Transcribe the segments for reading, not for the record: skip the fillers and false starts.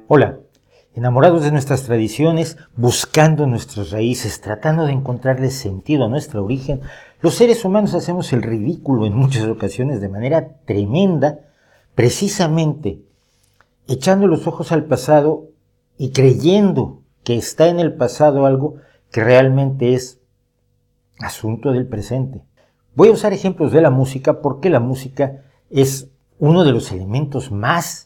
Hola, enamorados de nuestras tradiciones, buscando nuestras raíces, tratando de encontrarle sentido a nuestro origen, los seres humanos hacemos el ridículo en muchas ocasiones de manera tremenda, precisamente echando los ojos al pasado y creyendo que está en el pasado algo que realmente es asunto del presente. Voy a usar ejemplos de la música porque la música es uno de los elementos más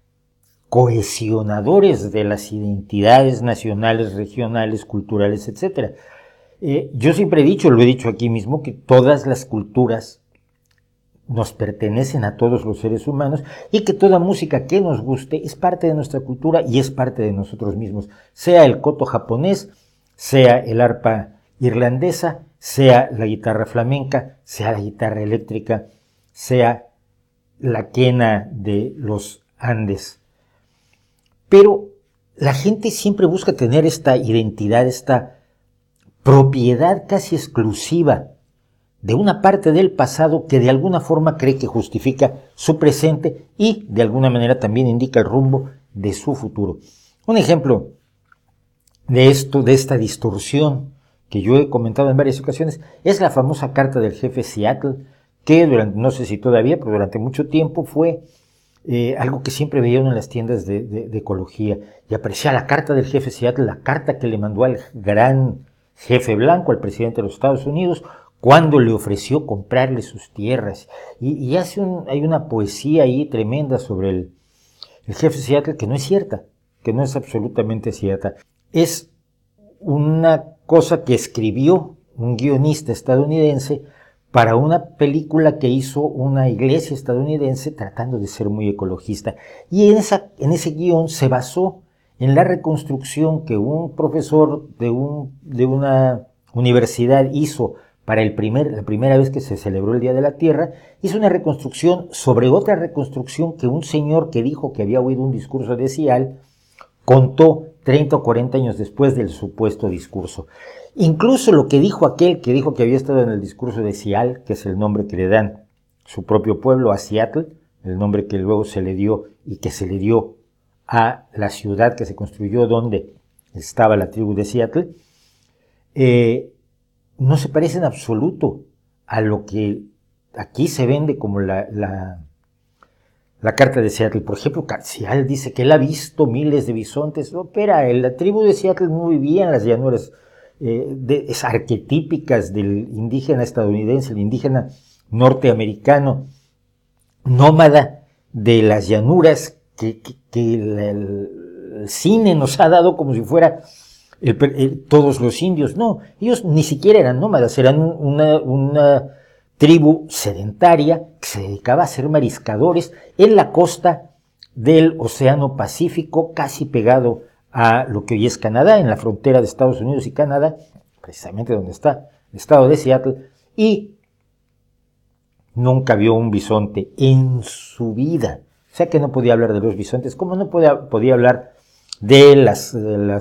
cohesionadores de las identidades nacionales, regionales, culturales, etc. Yo siempre he dicho, lo he dicho aquí mismo, que todas las culturas nos pertenecen a todos los seres humanos y que toda música que nos guste es parte de nuestra cultura y es parte de nosotros mismos, sea el koto japonés, sea el arpa irlandesa, sea la guitarra flamenca, sea la guitarra eléctrica, sea la quena de los Andes. Pero la gente siempre busca tener esta identidad, esta propiedad casi exclusiva de una parte del pasado que de alguna forma cree que justifica su presente y de alguna manera también indica el rumbo de su futuro. Un ejemplo de esto, de esta distorsión que yo he comentado en varias ocasiones, es la famosa carta del jefe Seattle, que no sé si todavía, pero durante mucho tiempo fue algo que siempre veía uno en las tiendas de ecología, y aparecía la carta del jefe Seattle, la carta que le mandó al gran jefe blanco, al presidente de los Estados Unidos, cuando le ofreció comprarle sus tierras. Y hay una poesía ahí tremenda sobre el jefe Seattle que no es cierta, que no es absolutamente cierta. Es una cosa que escribió un guionista estadounidense para una película que hizo una iglesia estadounidense tratando de ser muy ecologista. Y en ese guión se basó en la reconstrucción que un profesor de una universidad hizo para la primera vez que se celebró el Día de la Tierra. Hizo una reconstrucción sobre otra reconstrucción que un señor que dijo que había oído un discurso de Sial contó 30 o 40 años después del supuesto discurso. Incluso lo que dijo aquel que dijo que había estado en el discurso de Sial, que es el nombre que le dan su propio pueblo a Seattle, el nombre que luego se le dio y que se le dio a la ciudad que se construyó donde estaba la tribu de Seattle, no se parece en absoluto a lo que aquí se vende como la carta de Seattle. Por ejemplo, Seattle dice que él ha visto miles de bisontes. No, espera, la tribu de Seattle no vivía en las llanuras es arquetípicas del indígena estadounidense, el indígena norteamericano, nómada de las llanuras que el cine nos ha dado como si fuera todos los indios. No, ellos ni siquiera eran nómadas, eran una tribu sedentaria que se dedicaba a ser mariscadores en la costa del Océano Pacífico, casi pegado a lo que hoy es Canadá, en la frontera de Estados Unidos y Canadá, precisamente donde está el estado de Seattle, y nunca vio un bisonte en su vida. O sea que no podía hablar de los bisontes, como no podía hablar de las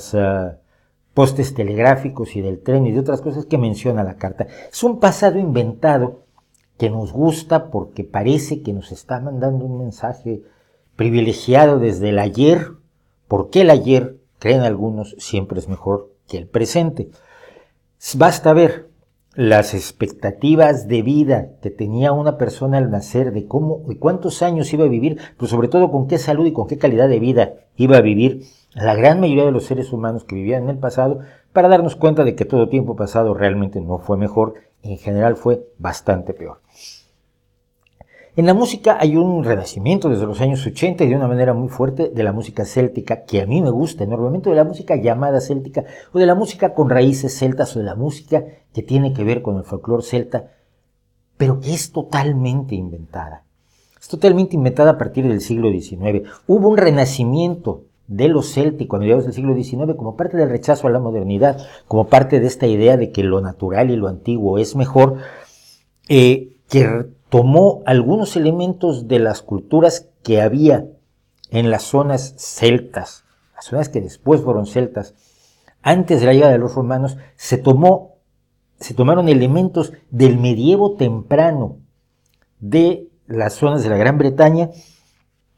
postes telegráficos y del tren y de otras cosas que menciona la carta. Es un pasado inventado que nos gusta porque parece que nos está mandando un mensaje privilegiado desde el ayer, porque el ayer, creen algunos, siempre es mejor que el presente. Basta ver las expectativas de vida que tenía una persona al nacer, de cómo y cuántos años iba a vivir, pero sobre todo con qué salud y con qué calidad de vida iba a vivir la gran mayoría de los seres humanos que vivían en el pasado, para darnos cuenta de que todo tiempo pasado realmente no fue mejor, en general fue bastante peor. En la música hay un renacimiento desde los años 80 y de una manera muy fuerte de la música céltica, que a mí me gusta enormemente, de la música llamada céltica, o de la música con raíces celtas, o de la música que tiene que ver con el folclore celta, pero que es totalmente inventada. Es totalmente inventada a partir del siglo XIX. Hubo un renacimiento de lo céltico a mediados del siglo XIX como parte del rechazo a la modernidad, como parte de esta idea de que lo natural y lo antiguo es mejor, que tomó algunos elementos de las culturas que había en las zonas celtas, las zonas que después fueron celtas, antes de la llegada de los romanos. Se tomaron elementos del medievo temprano de las zonas de la Gran Bretaña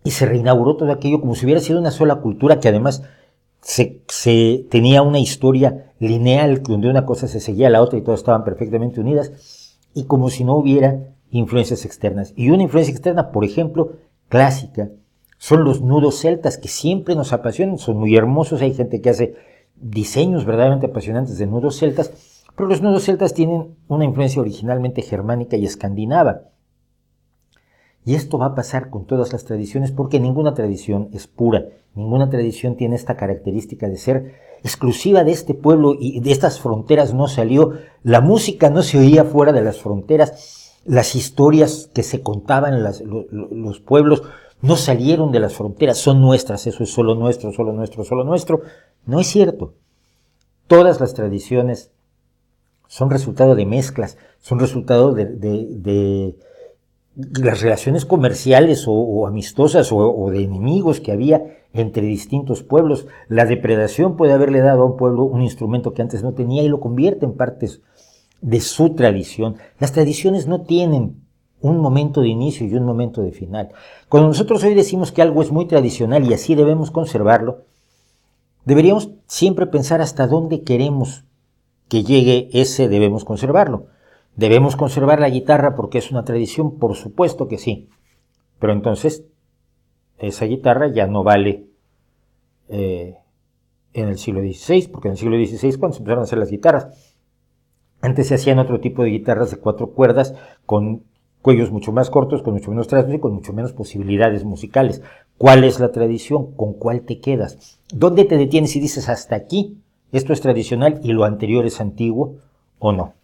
y se reinauguró todo aquello como si hubiera sido una sola cultura que además se tenía una historia lineal donde una cosa se seguía a la otra y todas estaban perfectamente unidas, y como si no hubiera influencias externas. Y una influencia externa, por ejemplo, clásica, son los nudos celtas, que siempre nos apasionan, son muy hermosos, hay gente que hace diseños verdaderamente apasionantes de nudos celtas, pero los nudos celtas tienen una influencia originalmente germánica y escandinava. Y esto va a pasar con todas las tradiciones porque ninguna tradición es pura, ninguna tradición tiene esta característica de ser exclusiva de este pueblo y de estas fronteras no salió, la música no se oía fuera de las fronteras, las historias que se contaban en los pueblos no salieron de las fronteras, son nuestras, eso es solo nuestro, solo nuestro, solo nuestro. No es cierto. Todas las tradiciones son resultado de mezclas, son resultado de las relaciones comerciales o amistosas o de enemigos que había entre distintos pueblos. La depredación puede haberle dado a un pueblo un instrumento que antes no tenía y lo convierte en partes de su tradición. Las tradiciones no tienen un momento de inicio y un momento de final. Cuando nosotros hoy decimos que algo es muy tradicional y así debemos conservarlo, deberíamos siempre pensar hasta dónde queremos que llegue ese debemos conservarlo. ¿Debemos conservar la guitarra porque es una tradición? Por supuesto que sí. Pero entonces, esa guitarra ya no vale en el siglo XVI, porque en el siglo XVI, cuando se empezaron a hacer las guitarras, antes se hacían otro tipo de guitarras de 4 cuerdas, con cuellos mucho más cortos, con mucho menos trastos y con mucho menos posibilidades musicales. ¿Cuál es la tradición? ¿Con cuál te quedas? ¿Dónde te detienes y dices hasta aquí? Esto es tradicional y lo anterior es antiguo o no.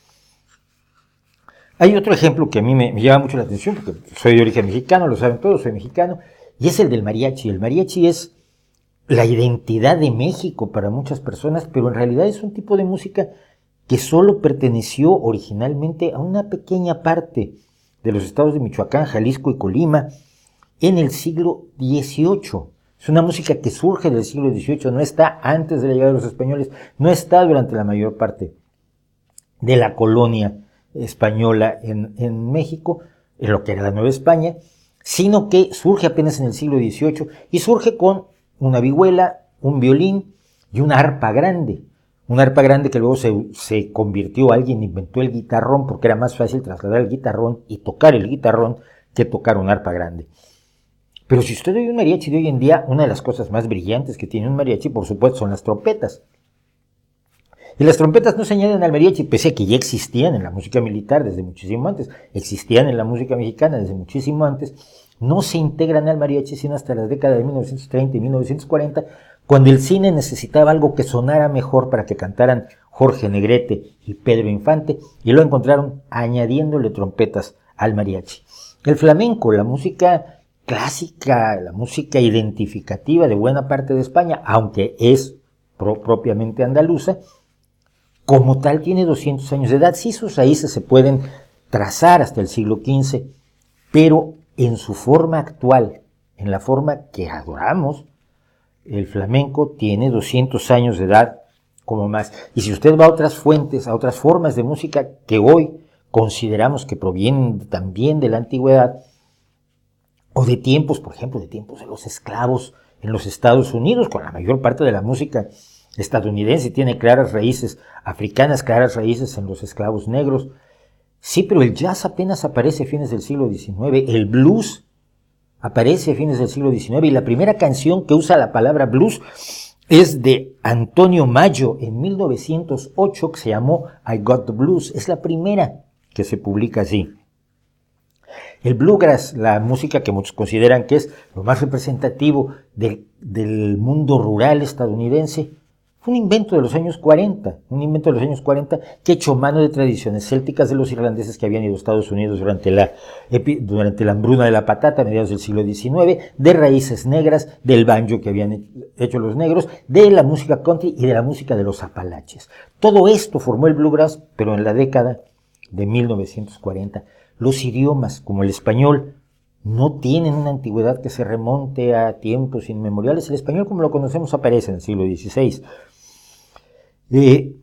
Hay otro ejemplo que a mí me llama mucho la atención, porque soy de origen mexicano, lo saben todos, soy mexicano, y es el del mariachi. El mariachi es la identidad de México para muchas personas, pero en realidad es un tipo de música que solo perteneció originalmente a una pequeña parte de los estados de Michoacán, Jalisco y Colima en el siglo XVIII. Es una música que surge del siglo XVIII, no está antes de la llegada de los españoles, no está durante la mayor parte de la colonia española en México, en lo que era la Nueva España, sino que surge apenas en el siglo XVIII y surge con una vihuela, un violín y una arpa grande. Una arpa grande que luego se convirtió, alguien inventó el guitarrón porque era más fácil trasladar el guitarrón y tocar el guitarrón que tocar una arpa grande. Pero si usted oye un mariachi de hoy en día, una de las cosas más brillantes que tiene un mariachi, por supuesto, son las trompetas. Y las trompetas no se añaden al mariachi, pese a que ya existían en la música militar desde muchísimo antes, existían en la música mexicana desde muchísimo antes, no se integran al mariachi sino hasta las décadas de 1930 y 1940, cuando el cine necesitaba algo que sonara mejor para que cantaran Jorge Negrete y Pedro Infante, y lo encontraron añadiéndole trompetas al mariachi. El flamenco, la música clásica, la música identificativa de buena parte de España, aunque es propiamente andaluza, como tal tiene 200 años de edad. Sí, sus raíces se pueden trazar hasta el siglo XV, pero en su forma actual, en la forma que adoramos, el flamenco tiene 200 años de edad como más. Y si usted va a otras fuentes, a otras formas de música que hoy consideramos que provienen también de la antigüedad, o de tiempos, por ejemplo, de tiempos de los esclavos en los Estados Unidos, con la mayor parte de la música estadounidense tiene claras raíces africanas, claras raíces en los esclavos negros. Sí, pero el jazz apenas aparece a fines del siglo XIX, el blues aparece a fines del siglo XIX, y la primera canción que usa la palabra blues es de Antonio Mayo en 1908, que se llamó I Got the Blues. Es la primera que se publica así. El bluegrass, la música que muchos consideran que es lo más representativo del mundo rural estadounidense, fue un invento de los años 40, que echó mano de tradiciones célticas de los irlandeses que habían ido a Estados Unidos durante la hambruna de la patata a mediados del siglo XIX, de raíces negras, del banjo que habían hecho los negros, de la música country y de la música de los apalaches. Todo esto formó el bluegrass, pero en la década de 1940. Los idiomas, como el español, no tienen una antigüedad que se remonte a tiempos inmemoriales. El español, como lo conocemos, aparece en el siglo XVI. Y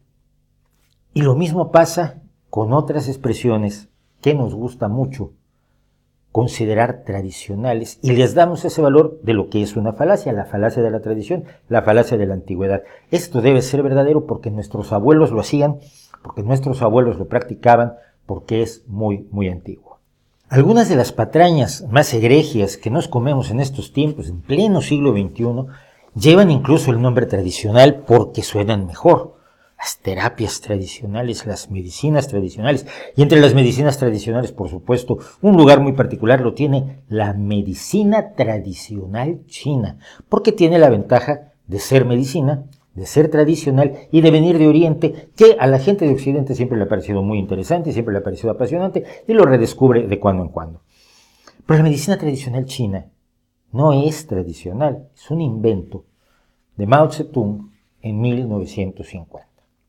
lo mismo pasa con otras expresiones que nos gusta mucho considerar tradicionales y les damos ese valor de lo que es una falacia, la falacia de la tradición, la falacia de la antigüedad. Esto debe ser verdadero porque nuestros abuelos lo hacían, porque nuestros abuelos lo practicaban, porque es muy, muy antiguo. Algunas de las patrañas más egregias que nos comemos en estos tiempos, en pleno siglo XXI, llevan incluso el nombre tradicional porque suenan mejor. Las terapias tradicionales, las medicinas tradicionales. Y entre las medicinas tradicionales, por supuesto, un lugar muy particular lo tiene la medicina tradicional china, porque tiene la ventaja de ser medicina, de ser tradicional y de venir de Oriente, que a la gente de Occidente siempre le ha parecido muy interesante, siempre le ha parecido apasionante y lo redescubre de cuando en cuando. Pero la medicina tradicional china no es tradicional, es un invento de Mao Zedong en 1950.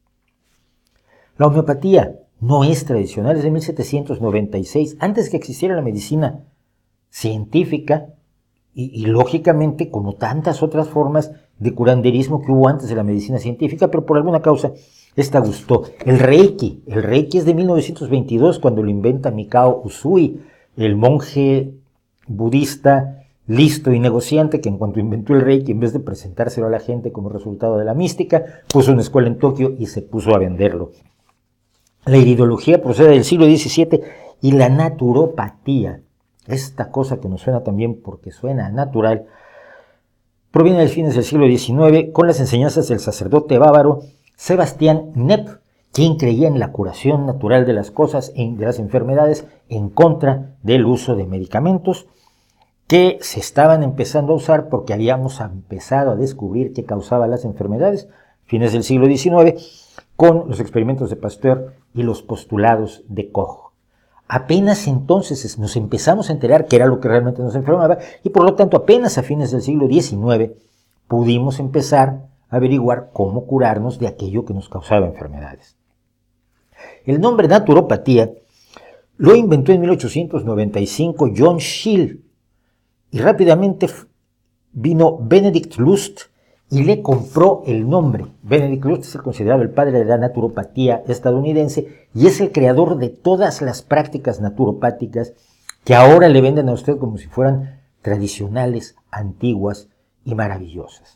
La homeopatía no es tradicional, es de 1796, antes que existiera la medicina científica y lógicamente como tantas otras formas de curanderismo que hubo antes de la medicina científica, pero por alguna causa esta gustó. El Reiki es de 1922 cuando lo inventa Mikao Usui, el monje budista listo y negociante que en cuanto inventó el Reiki, en vez de presentárselo a la gente como resultado de la mística, puso una escuela en Tokio y se puso a venderlo. La iridología procede del siglo XVII y la naturopatía, esta cosa que nos suena también porque suena natural, proviene de fines del siglo XIX con las enseñanzas del sacerdote bávaro Sebastián Knepp, quien creía en la curación natural de las cosas, de las enfermedades, en contra del uso de medicamentos que se estaban empezando a usar porque habíamos empezado a descubrir qué causaba las enfermedades, fines del siglo XIX, con los experimentos de Pasteur y los postulados de Koch. Apenas entonces nos empezamos a enterar qué era lo que realmente nos enfermaba y por lo tanto apenas a fines del siglo XIX pudimos empezar a averiguar cómo curarnos de aquello que nos causaba enfermedades. El nombre naturopatía lo inventó en 1895 John Schill y rápidamente vino Benedict Lust y le compró el nombre. Benedict Lust es considerado el padre de la naturopatía estadounidense y es el creador de todas las prácticas naturopáticas que ahora le venden a usted como si fueran tradicionales, antiguas y maravillosas.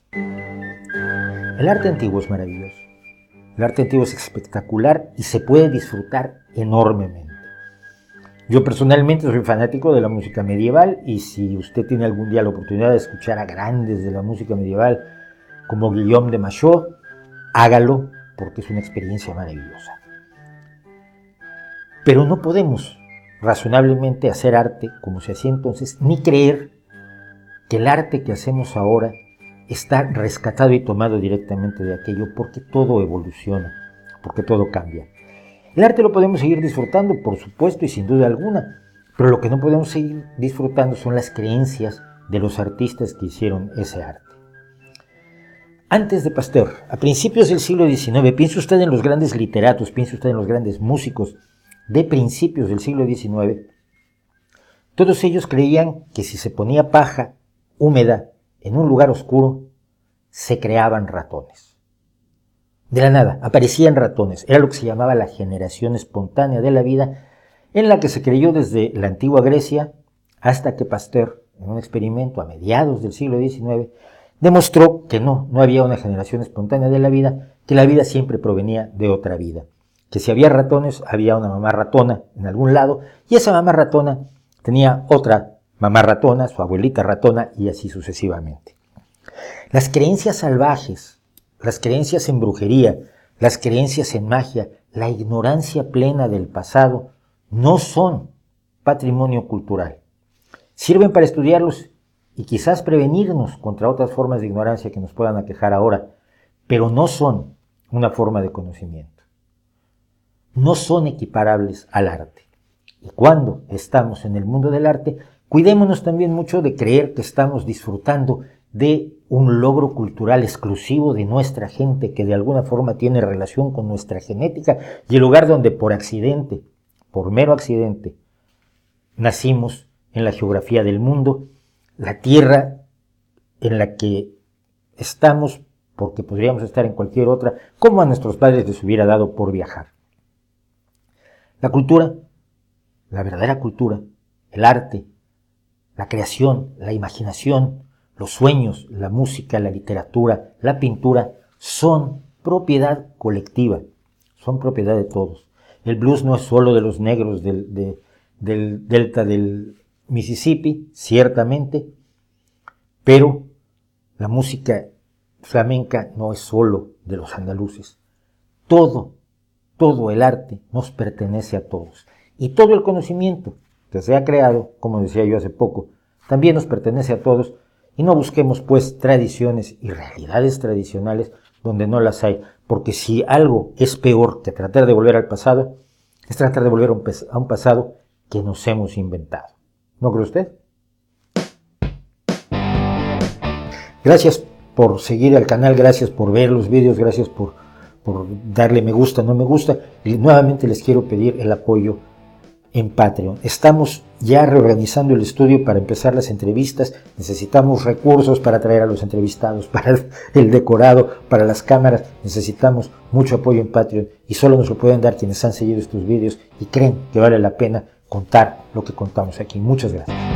El arte antiguo es maravilloso. El arte antiguo es espectacular y se puede disfrutar enormemente. Yo personalmente soy fanático de la música medieval y si usted tiene algún día la oportunidad de escuchar a grandes de la música medieval como Guillaume de Machaut, hágalo porque es una experiencia maravillosa. Pero no podemos razonablemente hacer arte como se hacía entonces, ni creer que el arte que hacemos ahora está rescatado y tomado directamente de aquello, porque todo evoluciona, porque todo cambia. El arte lo podemos seguir disfrutando, por supuesto, y sin duda alguna, pero lo que no podemos seguir disfrutando son las creencias de los artistas que hicieron ese arte. Antes de Pasteur, a principios del siglo XIX, piense usted en los grandes literatos, piense usted en los grandes músicos de principios del siglo XIX, todos ellos creían que si se ponía paja húmeda en un lugar oscuro, se creaban ratones. De la nada, aparecían ratones. Era lo que se llamaba la generación espontánea de la vida, en la que se creyó desde la antigua Grecia hasta que Pasteur, en un experimento a mediados del siglo XIX, demostró que no había una generación espontánea de la vida, que la vida siempre provenía de otra vida. Que si había ratones, había una mamá ratona en algún lado, y esa mamá ratona tenía otra mamá ratona, su abuelita ratona, y así sucesivamente. Las creencias salvajes, las creencias en brujería, las creencias en magia, la ignorancia plena del pasado, no son patrimonio cultural. Sirven para estudiarlos y quizás prevenirnos contra otras formas de ignorancia que nos puedan aquejar ahora, pero no son una forma de conocimiento. No son equiparables al arte. Y cuando estamos en el mundo del arte, cuidémonos también mucho de creer que estamos disfrutando de un logro cultural exclusivo de nuestra gente, que de alguna forma tiene relación con nuestra genética, y el lugar donde por accidente, por mero accidente, nacimos en la geografía del mundo, la tierra en la que estamos, porque podríamos estar en cualquier otra, como a nuestros padres les hubiera dado por viajar. La cultura, la verdadera cultura, el arte, la creación, la imaginación, los sueños, la música, la literatura, la pintura, son propiedad colectiva, son propiedad de todos. El blues no es solo de los negros del delta del Mississippi, ciertamente, pero la música flamenca no es solo de los andaluces. Todo el arte nos pertenece a todos. Y todo el conocimiento que se ha creado, como decía yo hace poco, también nos pertenece a todos. Y no busquemos, pues, tradiciones y realidades tradicionales donde no las hay. Porque si algo es peor que tratar de volver al pasado, es tratar de volver a un pasado que nos hemos inventado. ¿No cree usted? Gracias por seguir al canal, gracias por ver los vídeos, gracias por darle me gusta, no me gusta. Y nuevamente les quiero pedir el apoyo en Patreon. Estamos ya reorganizando el estudio para empezar las entrevistas. Necesitamos recursos para traer a los entrevistados, para el decorado, para las cámaras. Necesitamos mucho apoyo en Patreon y solo nos lo pueden dar quienes han seguido estos vídeos y creen que vale la pena contar lo que contamos aquí. Muchas gracias.